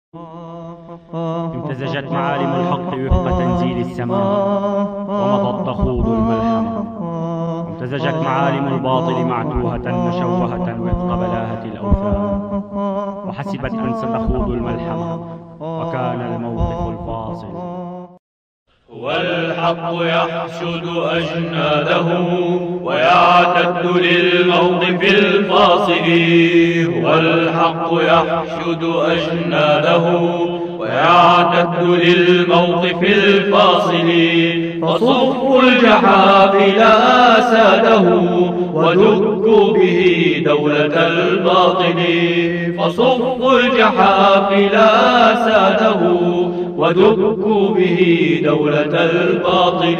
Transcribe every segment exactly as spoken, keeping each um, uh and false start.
امتزجت معالم الحق وفق تنزيل السماء ومضت تخوض الملحمة، وامتزجت معالم الباطل معتوهة مشوهة وفق بلاهة الأوثان، وحسبت أن ستخوض الملحمة وكان الموقف الفاصل. والحق يحشد أجناده ويعتد للموقف الفاصل. والحق يحشد أجناده ويعتد للموقف الفاصل. فصفوا الجحافل آساده ودكوا به دولة الباطل. فصفوا الجحافل آساده ودكوا به دولة الباطل.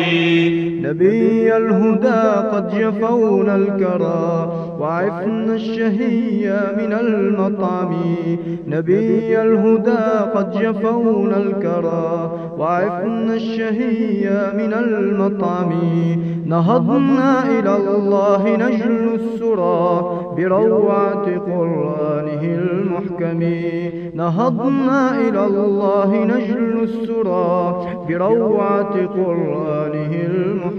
نبي الهدى قد جفونا الكرى وعفنا الشهية من المطعم. نبي الهدى قد جفونا الكرى وعفنا الشهية من المطعم. نهضنا إلى الله نجل السرى بروعة قرآنه المحكم. نهضنا إلى الله نجل السرى بروعة قرآنه المحكم.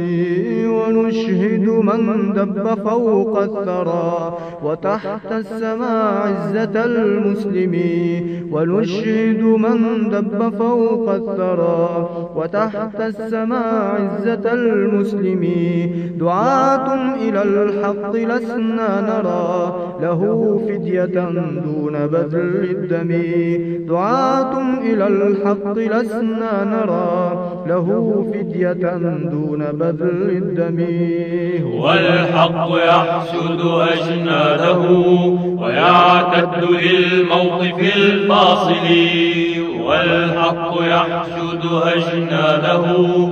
ونشهد من دب فوق الثرى وتحت السماء عزة المسلمين. ونشهد من دب فوق الثرى وتحت السماء عزة المسلمين. دعاة إلى الحق لسنا نرى له فدية دون بذل الدم. دعاة إلى الحق لسنا نرى له فدية دون بذل الدم. والحق يحشد أجناده ويعتد للموقف الفاصل. والحق يحشد أجناده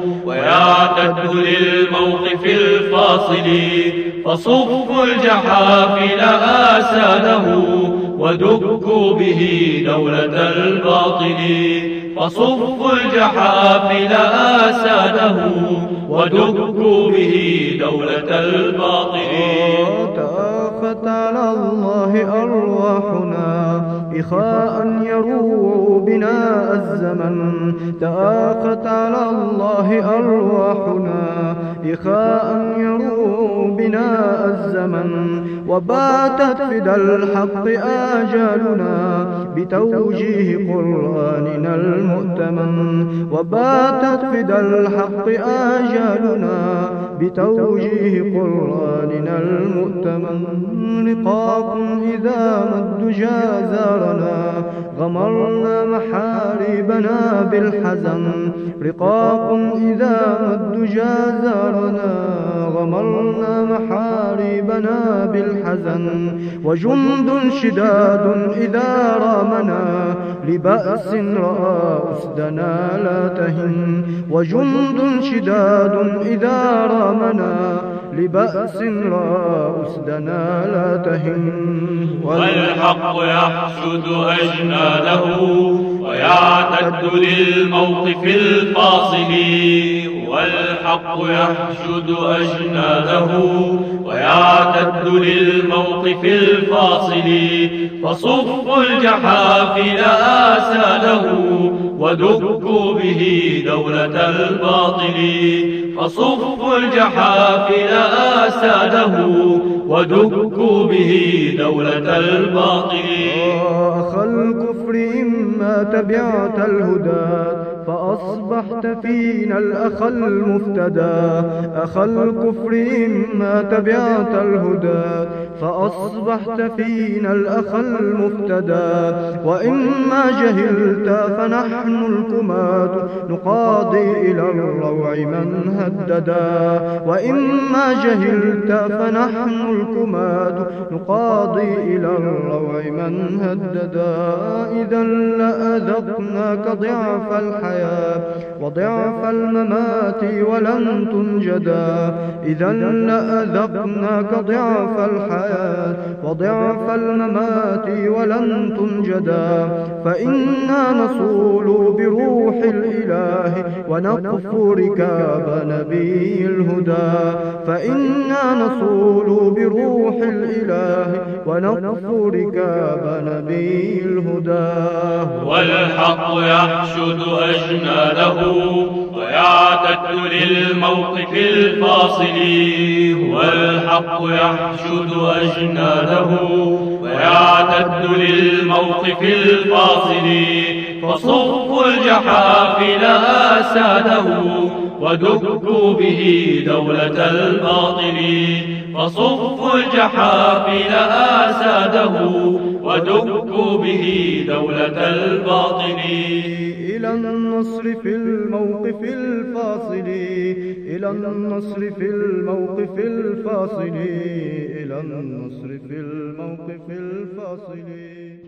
ويعتد للموقف الفاصل. فصفوا الجحافل آساده ودكوا به دولة الباطل. فصفوا الجحافل آساده ودكوا به دولة الباطل. تآخت على الله أرواحنا إخاء يروع بنا الزمن. تآخت على الله أرواحنا إخاء يروع بنا الزمن. وباتت فدى الحق آجالنا بتوجيه قرآننا المؤتمن. وباتت فدى الحق آجالنا بتوجيه قرآننا المؤتمن. رقاق إذا ما الدجى زارنا غمرنا محاربنا بالحزن. رقاق إذا ما الدجى زارنا غمرنا محاربنا بالحزن. وجند شداد إذا رامنا لبأس رأى أسدنا لا تهن. وجند شداد إذا رامنا لبأس رأى أسدنا لا تهن. والحق يحشد أجناده ويعتد للموقف الفاصل. والحق يحشد أجناده ويعتد للموقف الفاصل. فصفوا الجحافل آساده ودكوا به دولة الباطل. فصفوا الجحافل آساده ودكوا به دولة الباطل. أخا الكفر إما تبعت الهدى فأصبحت فينا الأخ المفتدى. أخا الكفر إما تبعت الهدى فأصبحت فينا الأخ المفتدى. وإما جهلت فنحن الكماة نقاضي إلى الروع من هددا. وإما جهلت فنحن الكماة نقاضي إلى الروع من هددا. إذا لأ لأذقناك ضعف الحياة وضعف الممات ولن تنجدا. إذا لأذقناك ضعف الحياة وضعف الممات ولن تنجدا. فإنا نصول بروح الإله ونقف ركاب نبي الهدى. فإنا نصول بروح الإله ونقف ركاب نبي الهدى. والحق يحشد أجناده ويعتد للموقف الفاصل. والحق يحشد أجناده ويعتد للموقف الفاصل. فصفوا الجحافل آساده ودكوا به دولة الباطل. فصفوا الجحافل آساده ودكوا به دولة الباطل. إلى النصر في الموقف الفاصل. إلى النصر في الموقف الفاصل. إلى النصر في الموقف الفاصل.